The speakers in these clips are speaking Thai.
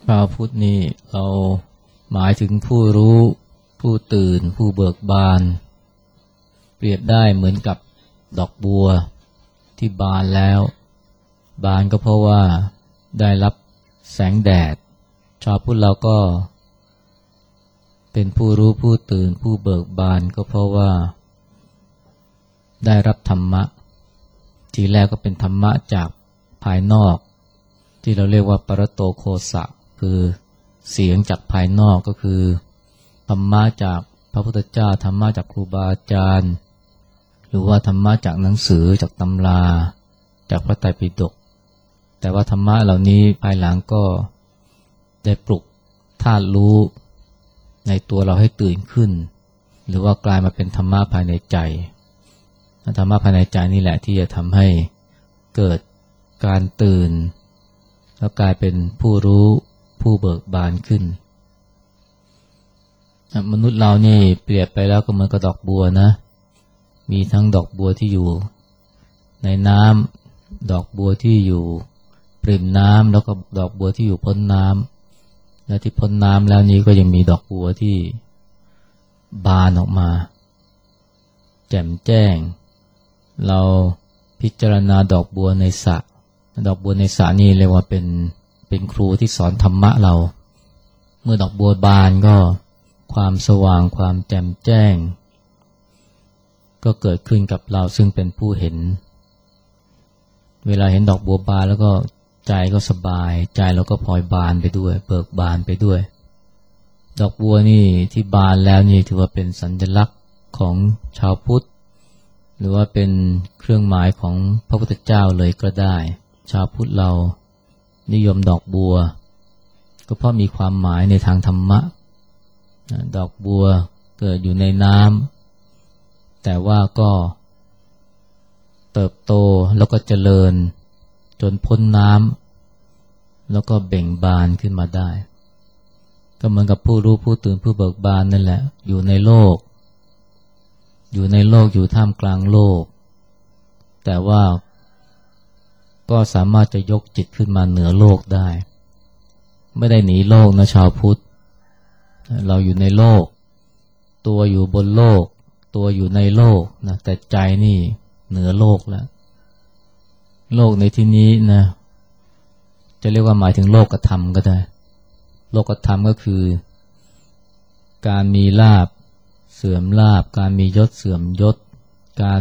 ชาวพุทธนี่เราหมายถึงผู้รู้ผู้ตื่นผู้เบิกบานเปรียบได้เหมือนกับดอกบัวที่บานแล้วบานก็เพราะว่าได้รับแสงแดดชาวพุทธเราก็เป็นผู้รู้ผู้ตื่นผู้เบิกบานก็เพราะว่าได้รับธรรมะทีแรกก็เป็นธรรมะจากภายนอกที่เราเรียกว่าปรโตโคสะคือเสียงจากภายนอกก็คือธรรมะจากพระพุทธเจ้าธรรมะจากครูบาอาจารย์หรือว่าธรรมะจากหนังสือจากตำราจากพระไตรปิฎกแต่ว่าธรรมะเหล่านี้ภายหลังก็ได้ปลุกธาตุรู้ในตัวเราให้ตื่นขึ้นหรือว่ากลายมาเป็นธรรมะภายในใจธรรมะภายในใจนี่แหละที่จะทำให้เกิดการตื่นแล้วกลายเป็นผู้รู้ผู้เบิกบานขึ้นมนุษย์เรานี่เปรียบไปแล้วก็เหมือนกับดอกบัวนะมีทั้งดอกบัวที่อยู่ในน้ำดอกบัวที่อยู่ปริ่มน้ำแล้วก็ดอกบัวที่อยู่พ้นน้ำและที่พ้นน้ำแล้วนี้ก็ยังมีดอกบัวที่บานออกมาแจ่มแจ้งเราพิจารณาดอกบัวในสระดอกบัวในสระนี่เรียกว่าเป็นครูที่สอนธรรมะเราเมื่อดอกบัวบานก็ความสว่างความแจ่มแจ้งก็เกิดขึ้นกับเราซึ่งเป็นผู้เห็นเวลาเห็นดอกบัวบานแล้วก็ใจก็สบายใจเราก็พลอยบานไปด้วยเบิกบานไปด้วยดอกบัวนี่ที่บานแล้วนี่ถือว่าเป็นสัญลักษณ์ของชาวพุทธหรือว่าเป็นเครื่องหมายของพระพุทธเจ้าเลยก็ได้ชาวพุทธเรานิยมดอกบัวก็เพราะมีความหมายในทางธรรมะดอกบัวเกิดอยู่ในน้ำแต่ว่าก็เติบโตแล้วก็เจริญจนพ้นน้ำแล้วก็เบ่งบานขึ้นมาได้ก็เหมือนกับผู้รู้ผู้ตื่นผู้เบิกบานนั่นแหละอยู่ในโลกอยู่ท่ามกลางโลกแต่ว่าก็สามารถจะยกจิตขึ้นมาเหนือโลกได้ไม่ได้หนีโลกนะชาวพุทธเราอยู่ในโลกตัวอยู่บนโลกตัวอยู่ในโลกนะแต่ใจนี่เหนือโลกแล้วโลกในที่นี้นะจะเรียกว่าหมายถึงโลกธรรมก็ได้โลกธรรมก็คือการมีลาภเสื่อมลาภการมียศเสื่อมยศการ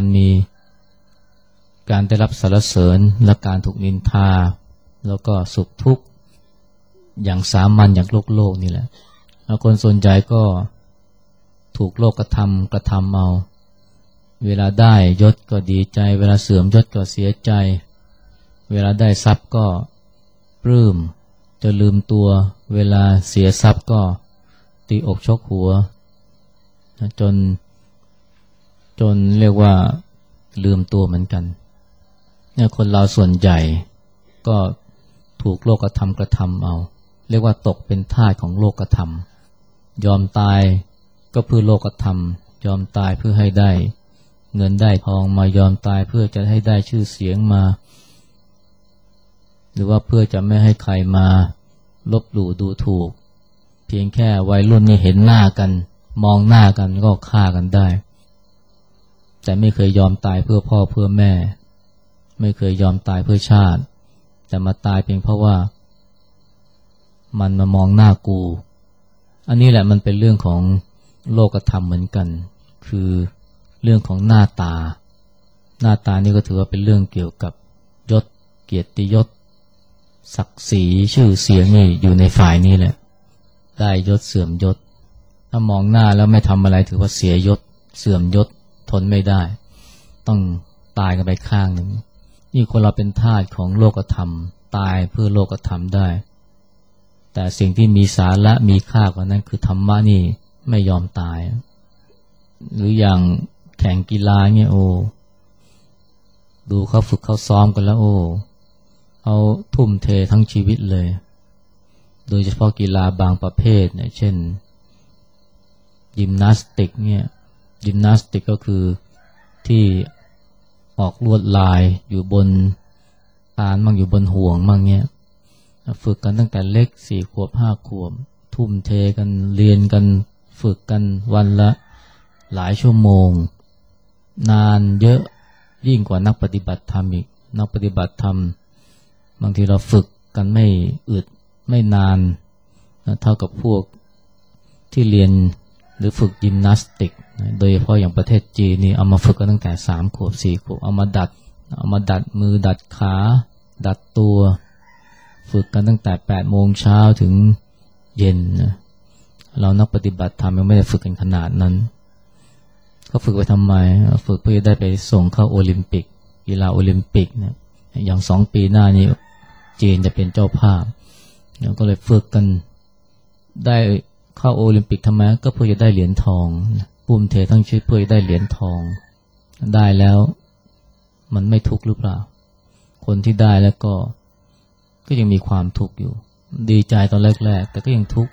ได้รับสรรเสริญและการถูกนินทาแล้วก็สุขทุกข์อย่างสามัญอย่างโลกนี่แหละแล้วคนส่วนใหญ่ก็ถูกโลกกระทำเอาเวลาได้ยศก็ดีใจเวลาเสื่อมยศก็เสียใจเวลาได้ทรัพย์ก็ปลื้มจะลืมตัวเวลาเสียทรัพย์ก็ตีอกชกหัวจนเรียกว่าลืมตัวเหมือนกันเนี่ยคนเราส่วนใหญ่ก็ถูกโลกธรรมกระทำเอาเรียกว่าตกเป็นทาสของโลกธรรมยอมตายก็เพื่อโลกธรรมยอมตายเพื่อให้ได้เงินได้ทองมายอมตายเพื่อจะให้ได้ชื่อเสียงมาหรือว่าเพื่อจะไม่ให้ใครมาลบหลู่ดูถูกเพียงแค่วัยรุ่นนี่เห็นหน้ากันมองหน้ากันก็ฆ่ากันได้แต่ไม่เคยยอมตายเพื่อพ่อเพื่อแม่ไม่เคยยอมตายเพื่อชาติแต่มาตายเพียงเพราะว่ามันมามองหน้ากูอันนี้แหละมันเป็นเรื่องของโลกธรรมเหมือนกันคือเรื่องของหน้าตานี่ก็ถือว่าเป็นเรื่องเกี่ยวกับยศเกียรติยศศักดิ์ศรีชื่อเสียงนี่อยู่ในฝ่ายนี้แหละได้ยศเสื่อมยศถ้ามองหน้าแล้วไม่ทำอะไรถือว่าเสียยศเสื่อมยศทนไม่ได้ต้องตายกันไปข้างหนึ่งนี่คนเราเป็นทาสของโลกธรรมตายเพื่อโลกธรรมได้แต่สิ่งที่มีสาระมีค่ากว่านั้นคือธรรมะนี่ไม่ยอมตายหรืออย่างแข่งกีฬาเนี่ยโอ้ดูเขาฝึกเขาซ้อมกันแล้วโอ้เขาทุ่มเททั้งชีวิตเลยโดยเฉพาะกีฬาบางประเภทเนี่ยเช่นยิมนาสติกเนี่ยยิมนาสติกก็คือที่ออกลวดลายอยู่บนคานมั่งอยู่บนห่วงมั่งเนี่ยฝึกกันตั้งแต่เล็ก4 ขวบ5 ขวบทุ่มเทกันเรียนกันฝึกกันวันละหลายชั่วโมงนานเยอะยิ่งกว่านักปฏิบัติธรรมอีกนักปฏิบัติธรรมบางทีเราฝึกกันไม่อึดไม่นานเท่ากับพวกที่เรียนหรือฝึกยิมนาสติกโดยเฉพาะอย่างประเทศจีนนี่เอามาฝึกกันตั้งแต่3 ขวบ4 ขวบเอามาดัดมือดัดขาดัดตัวฝึกกันตั้งแต่8 โมงเช้าถึงเย็นนะเรานักปฏิบัติธรรมยังไม่ได้ฝึกกันขนาดนั้นเขาฝึกไปทำไมฝึกเพื่อได้ไปส่งเข้าโอลิมปิกกีฬาโอลิมปิกนะอย่าง2 ปีหน้านี้จีนจะเป็นเจ้าภาพแล้วก็เลยฝึกกันได้เข้าโอลิมปิกทำไมก็เพื่อจะได้เหรียญทองทุ่มเททั้งชีวิตเพื่อจะได้เหรียญทองได้แล้วมันไม่ทุกข์หรือเปล่าคนที่ได้แล้วก็ยังมีความทุกข์อยู่ดีใจตอนแรกๆแต่ก็ยังทุกข์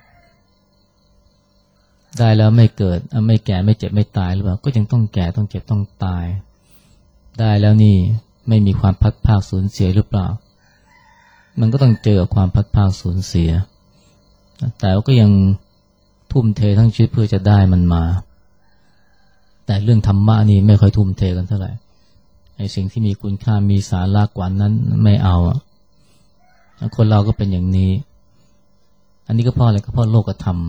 ได้แล้วไม่เกิดไม่แก่ไม่เจ็บไม่ตายหรือเปล่าก็ยังต้องแก่ต้องเจ็บต้องตายได้แล้วนี่ไม่มีความพัดพรากสูญเสียหรือเปล่ามันก็ต้องเจอความพัดพรากสูญเสียแต่ก็ยังทุ่มเททั้งชีวิตเพื่อจะได้มันมาแต่เรื่องธรรมะนี่ไม่ค่อยทุ่มเทกันเท่าไหร่ไอ้สิ่งที่มีคุณค่ามีสาระกว่านั้นไม่เอาคนเราก็เป็นอย่างนี้อันนี้ก็เพราะอะไรก็เพราะโลกธรรม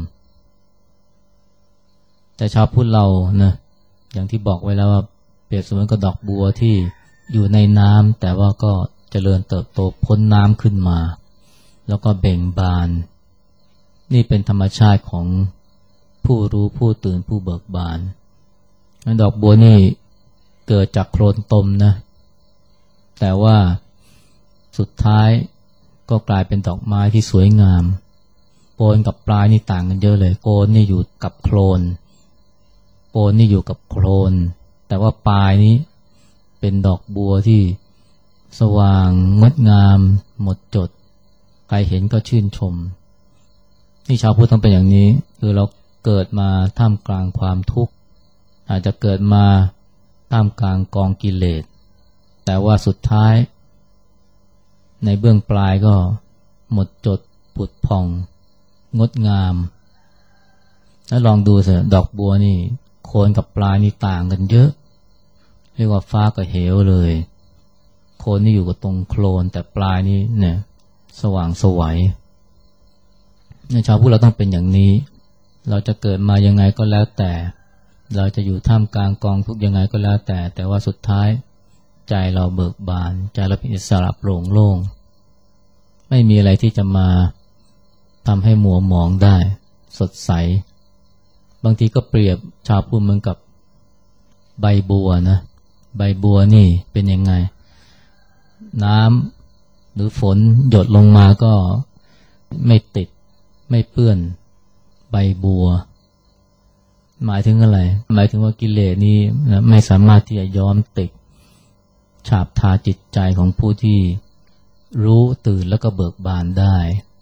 แต่ชาวพุทธเรานะอย่างที่บอกไว้แล้วว่าเปรียบเสมือนกับดอกบัวที่อยู่ในน้ำแต่ว่าก็เจริญเติบโตพ้นน้ำขึ้นมาแล้วก็เบ่งบานนี่เป็นธรรมชาติของผู้รู้ผู้ตื่นผู้เบิกบานดอกบัวนี่เกิดจากโคลนตมนะแต่ว่าสุดท้ายก็กลายเป็นดอกไม้ที่สวยงามโคนกับปลายนี่ต่างกันเยอะเลยโคนนี่อยู่กับโคลนโคนนี่อยู่กับโคลนแต่ว่าปลายนี้เป็นดอกบัวที่สว่างงดงามหมดจดใครเห็นก็ชื่นชมนี่ชาวพุทธต้องเป็นอย่างนี้คือเราเกิดมาท่ามกลางความทุกข์อาจจะเกิดมาท่ามกลางกองกิเลสแต่ว่าสุดท้ายในเบื้องปลายก็หมดจดผุดผ่องงดงามแล้วลองดูสิดอกบัวนี่โคนกับปลายนี่ต่างกันเยอะเรียกว่าฟ้ากับเหวเลยโคนนี่อยู่กับตรงโคลนแต่ปลายนี่เนี่ยสว่างสวยชาวพุทธเราต้องเป็นอย่างนี้เราจะเกิดมายังไงก็แล้วแต่เราจะอยู่ท่ามกลางกองทุกข์ยังไงก็แล้วแต่ว่าสุดท้ายใจเราเบิกบานใจเราเป็นอิสระโปร่งโล่งไม่มีอะไรที่จะมาทำให้มัวหมองได้สดใสบางทีก็เปรียบชาวพุทธเหมือนกับใบบัวนะใบบัวนี่เป็นยังไงน้ำหรือฝนหยดลงมาก็ไม่ติดไม่เปื้อนใบบัวหมายถึงอะไรหมายถึงว่ากิเลสนี้ไม่สามารถที่จะย้อมติดฉาบทาจิตใจของผู้ที่รู้ตื่นแล้วก็เบิกบานได้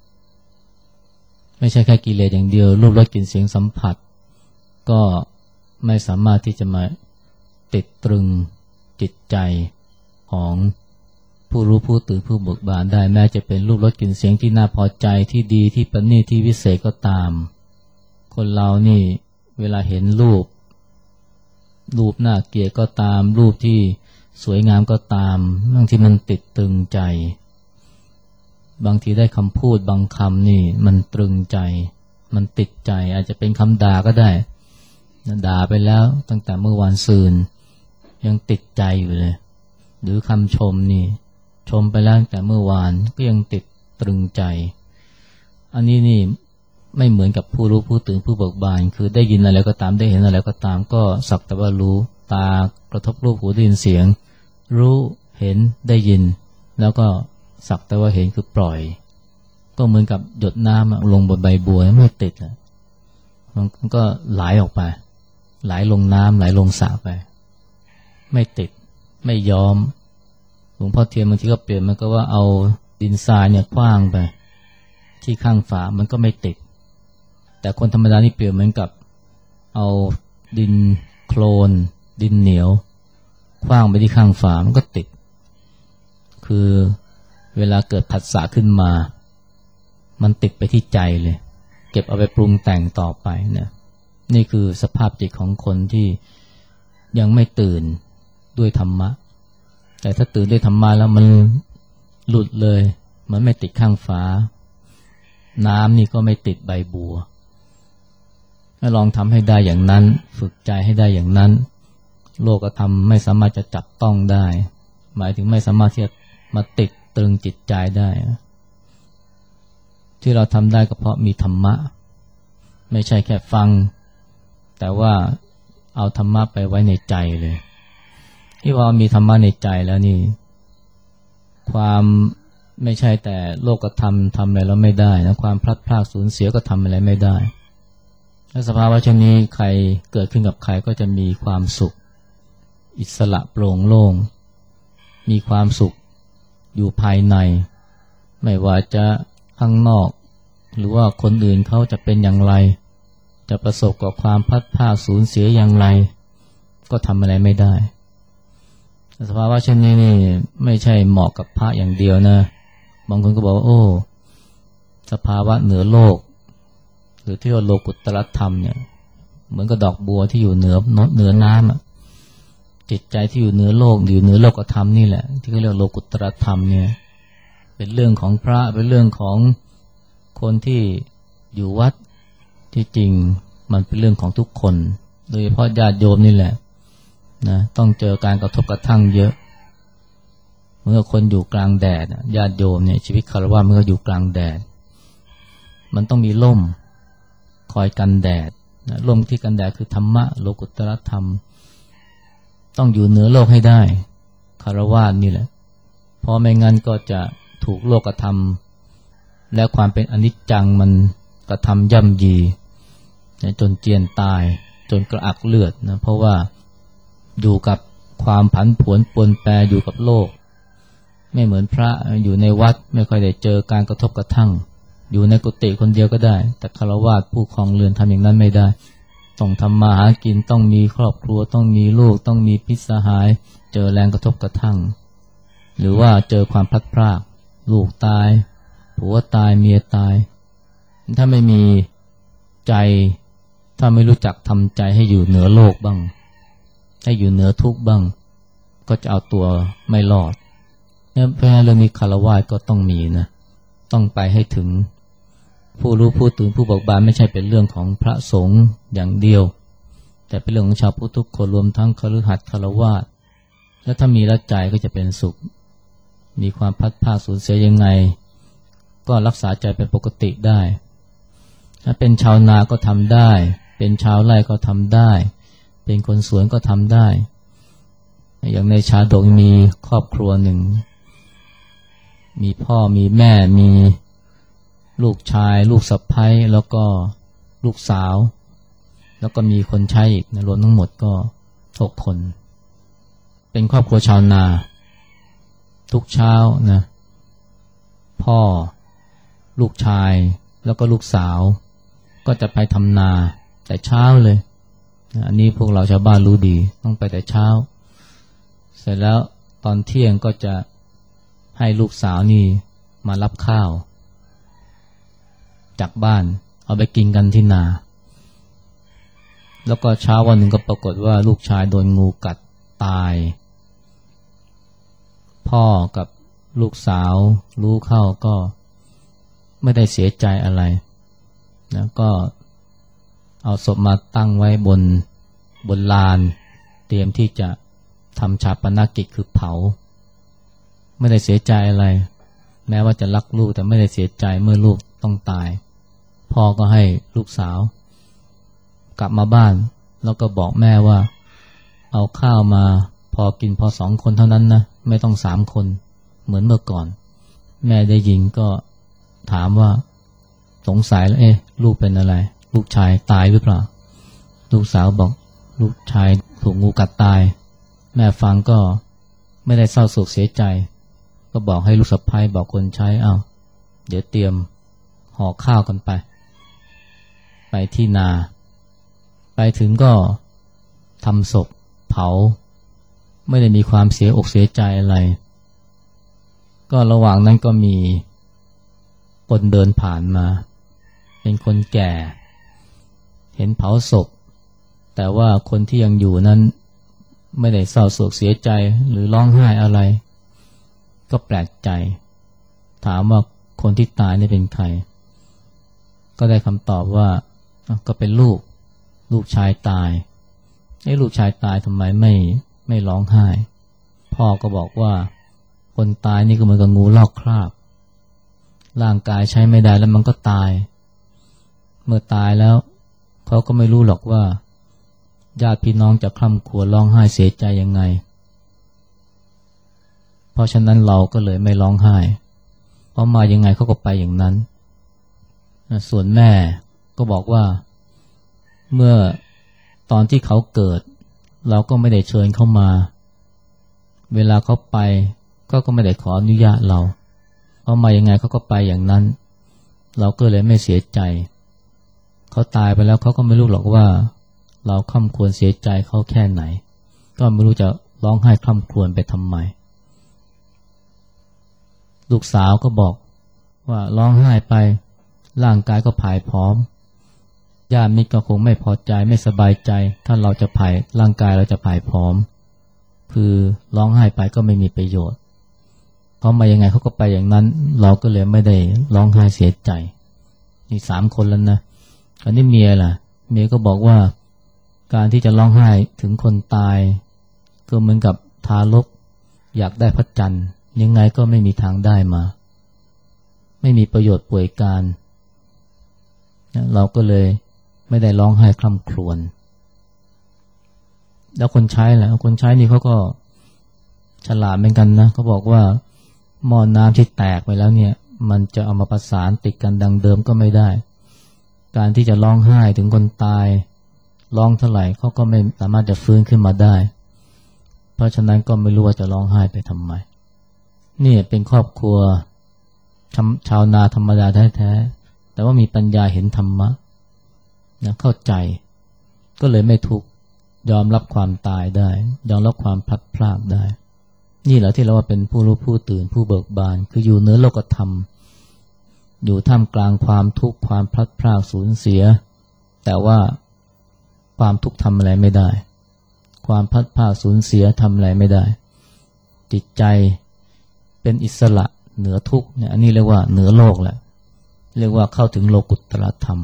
ไม่ใช่แค่กิเลสอย่างเดียวรูปรสกลิ่นเสียงสัมผัสก็ไม่สามารถที่จะมาติดตรึงจิตใจของผู้รู้ผู้ตื่นผู้เบิกบานได้แม้จะเป็นรูปรสกลิ่นเสียงที่น่าพอใจที่ดีที่ประณีตที่วิเศษก็ตามคนเรานี่เวลาเห็นรูปน่าเกลียดก็ตามรูปที่สวยงามก็ตามบางทีมันติดตรึงใจบางทีได้คำพูดบางคำนี่มันตรึงใจมันติดใจอาจจะเป็นคำด่าก็ได้ด่าไปแล้วตั้งแต่เมื่อวานซืนยังติดใจอยู่เลยหรือคำชมนี่ชมไปแล้วตั้งแต่เมื่อวานก็ยังติดตรึงใจอันนี้นี่ไม่เหมือนกับผู้รู้ผู้ตื่นผู้เบิกบานคือได้ยินอะไรก็ตามได้เห็นอะไรก็ตามก็สักแต่ว่ารู้ตากระทบรูปหูได้ยินเสียงรู้เห็นได้ยินแล้วก็สักแต่ว่าเห็นคือปล่อยก็เหมือนกับหยดน้ำลงบนใบบัวไม่ติดมันก็ไหลออกไปไหลลงน้ำไหลลงสระไปไม่ติดไม่ย้อมหลวงพ่อเทียนบางทีก็เปลี่ยนมันก็ว่าเอาดินทรายเนี่ยขว้างไปที่ข้างฝามันก็ไม่ติดแต่คนธรรมดานี่เปรียบเหมือนกับเอาดินโคลนดินเหนียวขว้างไปที่ข้างฝามันก็ติดคือเวลาเกิดผัสสะขึ้นมามันติดไปที่ใจเลยเก็บเอาไปปรุงแต่งต่อไปนะนี่คือสภาพจิตของคนที่ยังไม่ตื่นด้วยธรรมะแต่ถ้าตื่นด้วยธรรมะแล้วมันหลุดเลยมันไม่ติดข้างฝาน้ำนี่ก็ไม่ติดใบบัวถ้าลองทำให้ได้อย่างนั้นฝึกใจให้ได้อย่างนั้นโลกธรรมไม่สามารถจะจับต้องได้หมายถึงไม่สามารถที่จะมาติดตรึงจิตใจได้ที่เราทำได้ก็เพราะมีธรรมะไม่ใช่แค่ฟังแต่ว่าเอาธรรมะไปไว้ในใจเลยที่ว่ามีธรรมะในใจแล้วนี่ความไม่ใช่แต่โลกธรรมทำอะไรแล้วไม่ได้นะความพลัดพรากสูญเสียก็ทำอะไรไม่ได้ถ้าสภาวะเช่นนี้ใครเกิดขึ้นกับใครก็จะมีความสุขอิสระโปร่งโล่งมีความสุขอยู่ภายในไม่ว่าจะข้างนอกหรือว่าคนอื่นเขาจะเป็นอย่างไรจะประสบกับความพลัดพรากสูญเสียอย่างไรก็ทำอะไรไม่ได้สภาวะเช่นนี้นี่ไม่ใช่เหมาะกับพระอย่างเดียวนะบางคนก็บอกว่าโอ้สภาวะเหนือโลกหรือที่ว่าโลกุตตรธรรมเนี่ยเหมือนกับดอกบัวที่อยู่เหนือน้ำจิตใจที่อยู่เหนือโลกอยู่เหนือโลกธรรมนี่แหละที่เขาเรียกโลกุตตรธรรมเนี่ยเป็นเรื่องของพระเป็นเรื่องของคนที่อยู่วัดที่จริงมันเป็นเรื่องของทุกคนโดยเฉพาะญาติโยมนี่แหละนะต้องเจอการกระทบกระทั่งเยอะเมื่อคนอยู่กลางแดดญาติโยมเนี่ยชีวิตคฤหัสถ์เมื่ออยู่กลางแดดมันต้องมีร่มคอยกันแดดนะร่มที่กันแดดคือธรรมะโลกุตตรธรรมต้องอยู่เหนือโลกให้ได้คฤหัสถ์นี่แหละเพราะไม่งั้นก็จะถูกโลกธรรมและความเป็นอนิจจังมันกระทำย่ำยีนะจนเจียนตายจนกระอักเลือดนะเพราะว่าอยู่กับความผันผวนปนแปรอยู่กับโลกไม่เหมือนพระอยู่ในวัดไม่ค่อยได้เจอการกระทบกระทั่งอยู่ในกุฏิคนเดียวก็ได้แต่ฆราวาสผู้ครองเรือนทำอย่างนั้นไม่ได้ต้องทำมาหากินต้องมีครอบครัวต้องมีลูกต้องมีพิษสหายเจอแรงกระทบกระทั่งหรือว่าเจอความพลัดพรากลูกตายผัวตายเมียตายถ้าไม่มีใจถ้าไม่รู้จักทำใจให้อยู่เหนือโลกบ้างให้อยู่เหนือทุกข์บ้างก็จะเอาตัวไม่รอดเนี่ยเพราะฉะนั้นเรื่องนี้ฆราวาสก็ต้องมีนะต้องไปให้ถึงผู้รู้ผู้ตื่นผู้เบิกบานไม่ใช่เป็นเรื่องของพระสงฆ์อย่างเดียวแต่เป็นเรื่องของชาวพุทธทุกคนรวมทั้งคฤหัสถ์ฆราวาสและถ้ามีแล้วใจก็จะเป็นสุขมีความพลัดพรากสูญเสียยังไงก็รักษาใจเป็นปกติได้ถ้าเป็นชาวนาก็ทำได้เป็นชาวไร่ก็ทำได้เป็นคนสวนก็ทำได้อย่างในชาดกมีครอบครัวหนึ่งมีพ่อมีแม่มีลูกชายลูกสะใภ้แล้วก็ลูกสาวแล้วก็มีคนใช้อีกรวมทั้งหมดก็6 คนเป็นครอบครัวชาวนาทุกเช้านะพ่อลูกชายแล้วก็ลูกสาวก็จะไปทำนาแต่เช้าเลยอันนี้พวกเราชาวบ้านรู้ดีต้องไปแต่เช้าเสร็จแล้วตอนเที่ยงก็จะให้ลูกสาวนี่มารับข้าวจากบ้านเอาไปกินกันที่นาแล้วก็เช้าวันหนึ่งก็ปรากฏว่าลูกชายโดนงูกัดตายพ่อกับลูกสาวรู้เข้าก็ไม่ได้เสียใจอะไรนะก็เอาศพมาตั้งไว้บนลานเตรียมที่จะทำฌาปนกิจคือเผาไม่ได้เสียใจอะไรแม้ว่าจะรักลูกแต่ไม่ได้เสียใจเมื่อลูกต้องตายพ่อก็ให้ลูกสาวกลับมาบ้านแล้วก็บอกแม่ว่าเอาข้าวมาพอกินพอ2 คนเท่านั้นนะไม่ต้อง3 คนเหมือนเมื่อก่อนแม่ได้ยินก็ถามว่าสงสัยแล้วลูกเป็นอะไรลูกชายตายหรือเปล่าลูกสาวบอกลูกชายถูกงูกัดตายแม่ฟังก็ไม่ได้เศร้าโศกเสียใจก็บอกให้ลูกสะใภ้บอกคนใช้เดี๋ยวเตรียมห่อข้าวกันไปที่นาไปถึงก็ทำศพเผาไม่ได้มีความเสียอกเสียใจอะไรก็ระหว่างนั้นก็มีคคนเดินผ่านมาเป็นคนแก่เห็นเผาศพแต่ว่าคนที่ยังอยู่นั้นไม่ได้เศร้าโศกเสียใจหรือร้องไห้อะไรก็แปลกใจถามว่าคนที่ตายนี่เป็นใครก็ได้คำตอบว่าก็เป็นลูกชายตายลูกชายตายทำไมไม่ร้องไห้พ่อก็บอกว่าคนตายนี่ก็เหมือนกับงูลอกคราบร่างกายใช้ไม่ได้แล้วมันก็ตายเมื่อตายแล้วเขาก็ไม่รู้หรอกว่าญาติพี่น้องจะคร่ำครวญร้องไห้เสียใจยังไงเพราะฉะนั้นเราก็เลยไม่ร้องไห้เพราะมายังไงเขาก็ไปอย่างนั้นส่วนแม่ก็บอกว่าเมื่อตอนที่เขาเกิดเราก็ไม่ได้เชิญเขามาเวลาเขาไปก็ไม่ได้ขออนุญาตเราเพราะมายังไงเขาก็ไปอย่างนั้นเราก็เลยไม่เสียใจเขาตายไปแล้วเขาก็ไม่รู้หรอกว่าเราคร่ำครวญเสียใจเขาแค่ไหนก็ไม่รู้จะร้องไห้คร่ำครวญไปทำไมลูกสาวก็บอกว่าร้องไห้ไปร่างกายก็ผายพร้อมญาติมิตรก็คงไม่พอใจไม่สบายใจถ้าเราจะผายร่างกายเราจะผายพร้อมคือร้องไห้ไปก็ไม่มีประโยชน์เพราะมายังไงเขาก็ไปอย่างนั้นเราก็เลยไม่ได้ร้องไห้เสียใจนี่3 คนแล้วนะอันนี้เมียล่ะเมียก็บอกว่าการที่จะร้องไห้ถึงคนตายก็เหมือนกับทารกอยากได้พระจันทร์ยังไงก็ไม่มีทางได้มาไม่มีประโยชน์ป่วยการเราก็เลยไม่ได้ร้องไห้คร่ำครวญแล้วคนใช้ล่ะคนใช้นี่เขาก็ฉลาดเหมือนกันนะเขาบอกว่าหม้อน้ำที่แตกไปแล้วเนี่ยมันจะเอามาประสานติดกันดังเดิมก็ไม่ได้การที่จะร้องไห้ถึงคนตายร้องเท่าไหร่เขาก็ไม่สามารถจะฟื้นขึ้นมาได้เพราะฉะนั้นก็ไม่รู้ว่าจะร้องไห้ไปทำไมนี่เป็นครอบครัวชาวนาธรรมดาแท้ๆแต่ว่ามีปัญญาเห็นธรรมะนะเข้าใจก็เลยไม่ทุกข์ยอมรับความตายได้ยอมรับความพลัดพรากได้นี่แหละที่เราว่าเป็นผู้รู้ผู้ตื่นผู้เบิกบานคืออยู่เหนือโลกธรรมอยู่ท่ามกลางความทุกข์ความพลัดพรากสูญเสียแต่ว่าความทุกข์ทำอะไรไม่ได้ความพลัดพรากสูญเสียทำอะไรไม่ได้จิตใจเป็นอิสระเหนือทุกข์เนี่ยอันนี้เรียกว่าเหนือโลกแหละเรียกว่าเข้าถึงโลกุตตรธรรม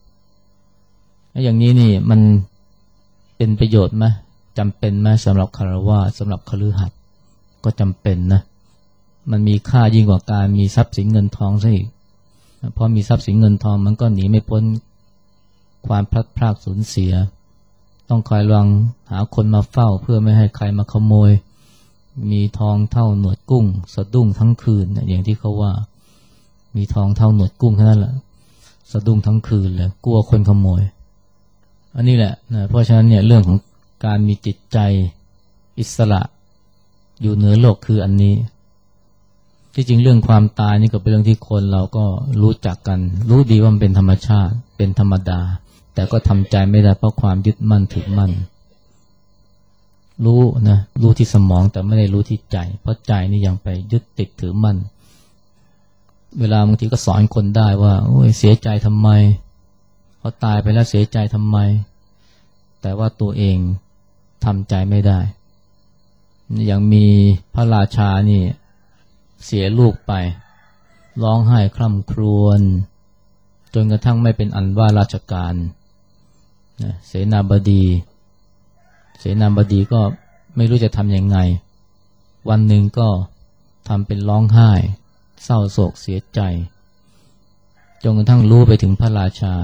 อย่างนี้นี่มันเป็นประโยชน์ไหมจำเป็นไหมสำหรับคฤหัสถ์สำหรับคฤหัสถ์ก็จำเป็นนะมันมีค่ายิ่งกว่าการมีทรัพย์สินเงินทองซะอีกเพราะมีทรัพย์สินเงินทองมันก็หนีไม่พ้นความพลัดพรากสูญเสียต้องคอยระวังหาคนมาเฝ้าเพื่อไม่ให้ใครมาขโมยมีทองเท่าหนวดกุ้งสะดุ้งทั้งคืนอย่างที่เขาว่ามีทองเท่าหนวดกุ้งแค่นั้นแหละสะดุ้งทั้งคืนเลยกลัวคนขโมยอันนี้แหละนะเพราะฉะนั้นเนี่ยเรื่องของการมีจิตใจอิสระอยู่เหนือโลกคืออันนี้ที่จริงเรื่องความตายนี่ก็เป็นเรื่องที่คนเราก็รู้จักกันรู้ดีว่ามันเป็นธรรมชาติเป็นธรรมดาแต่ก็ทำใจไม่ได้เพราะความยึดมั่นถือมั่นรู้นะรู้ที่สมองแต่ไม่ได้รู้ที่ใจเพราะใจนี่ยังไปยึดติดถือมั่นเวลาบางทีก็สอนคนได้ว่าโอ้ยเสียใจทำไมเขาตายไปแล้วเสียใจทำไมแต่ว่าตัวเองทำใจไม่ได้อย่างมีพระราชานี่เสียลูกไปร้องไห้คร่ำครวญจนกระทั่งไม่เป็นอันว่าราชการเสนาบดีก็ไม่รู้จะทำยังไงวันหนึ่งก็ทำเป็นร้องไห้เศร้าโศกเสียใจจนกระทั่งรู้ไปถึงพระราชา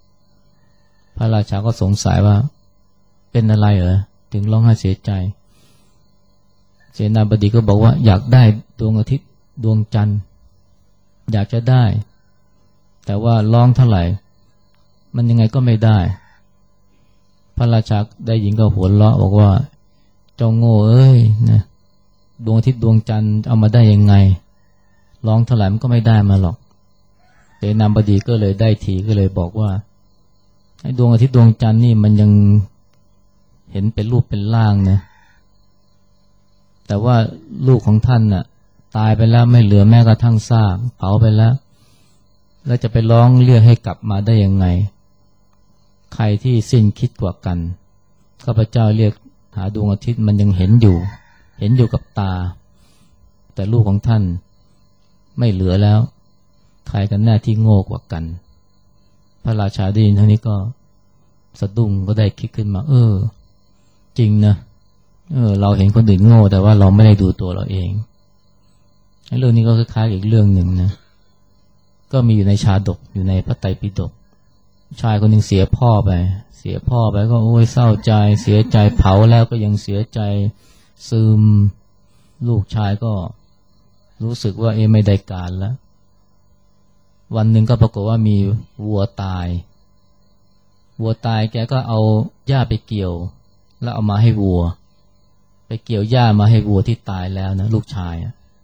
ก็สงสัยว่าเป็นอะไรเหรอถึงร้องไห้เสียใจเสนาบดีก็บอกว่าอยากได้ดวงอาทิตย์ดวงจันทร์อยากจะได้แต่ว่าร้องเท่าไหร่มันยังไงก็ไม่ได้พระราชาได้ยินก็หัวเราะบอกว่าเจ้าโง่เอ้ยนะดวงอาทิตย์ดวงจันทร์เอามาได้ยังไงร้องเท่าไหร่มันก็ไม่ได้มาหรอกเสนาบดีก็เลยได้ทีก็เลยบอกว่าไอ้ดวงอาทิตย์ดวงจันทร์นี่มันยังเห็นเป็นรูปเป็นร่างนะแต่ว่าลูกของท่านน่ะตายไปแล้วไม่เหลือแม้กระทั่งซากเผาไปแล้วแล้วจะไปร้องเรียกให้กลับมาได้ยังไงใครที่สิ้นคิดกว่ากันข้าพเจ้าเรียกหาดวงอาทิตย์มันยังเห็นอยู่กับตาแต่ลูกของท่านไม่เหลือแล้วใครกันแน่ที่โง่กว่ากันพระราชาได้ยินเท่านี้ก็สะดุ้งก็ได้คิดขึ้นมาจริงนะเราเห็นคนอื่นโง่แต่ว่าเราไม่ได้ดูตัวเราเองเรื่องนี้ก็คล้ายๆอีกเรื่องหนึ่งนะก็มีอยู่ในชาดกอยู่ในพระไตรปิฎกชายคนหนึ่งเสียพ่อไปก็โอ้ยเศร้าใจเสียใจเผาแล้วก็ยังเสียใจซึมลูกชายก็รู้สึกว่าไม่ได้การแล้ววันหนึ่งก็ปรากฏว่ามีวัวตายแกก็เอาหญ้าไปเกี่ยวแล้วเอามาให้วัวไปเกี่ยวหญ้ามาให้วัวที่ตายแล้วนะลูกชาย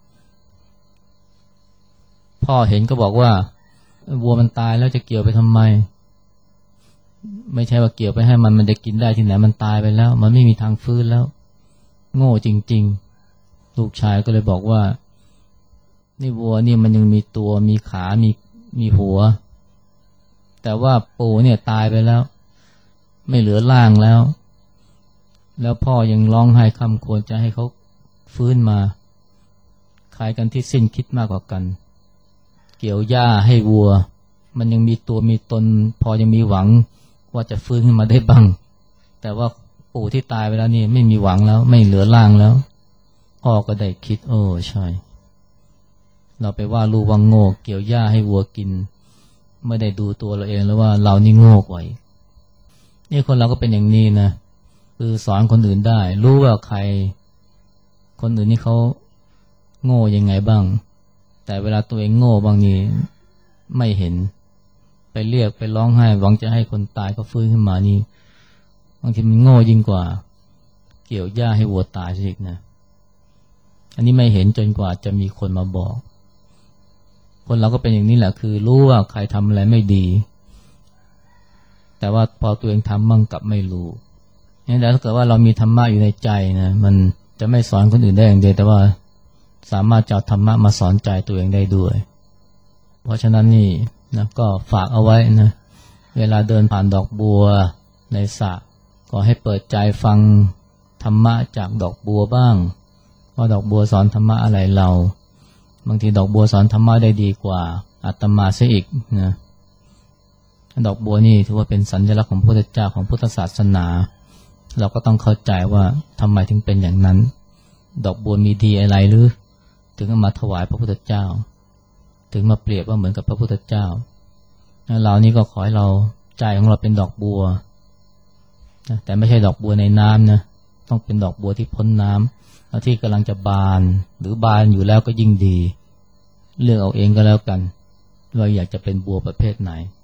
พ่อเห็นก็บอกว่าวัวมันตายแล้วจะเกี่ยวไปทำไมไม่ใช่ว่าเกี่ยวไปให้มันจะกินได้ที่ไหนมันตายไปแล้วมันไม่มีทางฟื้นแล้วโง่จริงๆลูกชายก็เลยบอกว่านี่วัวนี่มันยังมีตัวมีขามีหัวแต่ว่าปู่เนี่ยตายไปแล้วไม่เหลือร่างแล้วพ่อยังร้องไห้คำควรจะให้เขาฟื้นมาใครกันที่สิ้นคิดมากกว่ากันเกี่ยวหญ้าให้วัวมันยังมีตัวมีตนพอยังมีหวังว่าจะฟื้นขึ้นมาได้บ้างแต่ว่าปู่ที่ตายไปแล้วนี่ไม่มีหวังแล้วไม่เหลือร่างแล้วพ่อก็ได้คิดใช่เราไปว่าลูกว่าโง่เกี่ยวหญ้าให้วัวกินไม่ได้ดูตัวเราเองแล้วว่าเรานี่โง่กว่านี่คนเราก็เป็นอย่างนี้นะคือสอนคนอื่นได้รู้ว่าใครคนอื่นนี่เขาโง่ยังไงบ้างแต่เวลาตัวเองโง่บางทีไม่เห็นไปเรียกไปร้องไห้หวังจะให้คนตายก็ฟื้นขึ้นมานี่บางทีมันโง่ยิ่งกว่าเกี่ยวหญ้าให้วัวตายซะอีกนะอันนี้ไม่เห็นจนกว่าจะมีคนมาบอกคนเราก็เป็นอย่างนี้แหละคือรู้ว่าใครทำอะไรไม่ดีแต่ว่าพอตัวเองทำมั่งกลับไม่รู้นี่แต่ถ้าเกิดว่าเรามีธรรมะอยู่ในใจนะมันจะไม่สอนคนอื่นได้อย่างเดียวแต่ว่าสามารถจะเอาธรรมะมาสอนใจตัวเองได้ด้วยเพราะฉะนั้นนี่นะก็ฝากเอาไว้นะเวลาเดินผ่านดอกบัวในสระก็ให้เปิดใจฟังธรรมะจากดอกบัวบ้างว่าดอกบัวสอนธรรมะอะไรเราบางทีดอกบัวสอนธรรมะได้ดีกว่าอาตมาซะอีกนะดอกบัวนี่ถือว่าเป็นสัญลักษณ์ของพระพุทธเจ้าของพุทธศาสนาเราก็ต้องเข้าใจว่าทำไมถึงเป็นอย่างนั้นดอกบัวมีดีอะไรหรือถึงมาถวายพระพุทธเจ้าถึงมาเปรียบว่าเหมือนกับพระพุทธเจ้าเรานี่ก็ขอให้เราใจของเราเป็นดอกบัวนะแต่ไม่ใช่ดอกบัวในน้ำนะต้องเป็นดอกบัวที่พ้นน้ำที่กำลังจะบานหรือบานอยู่แล้วก็ยิ่งดีเลือกเอาเองก็แล้วกันว่าอยากจะเป็นบัวประเภทไหน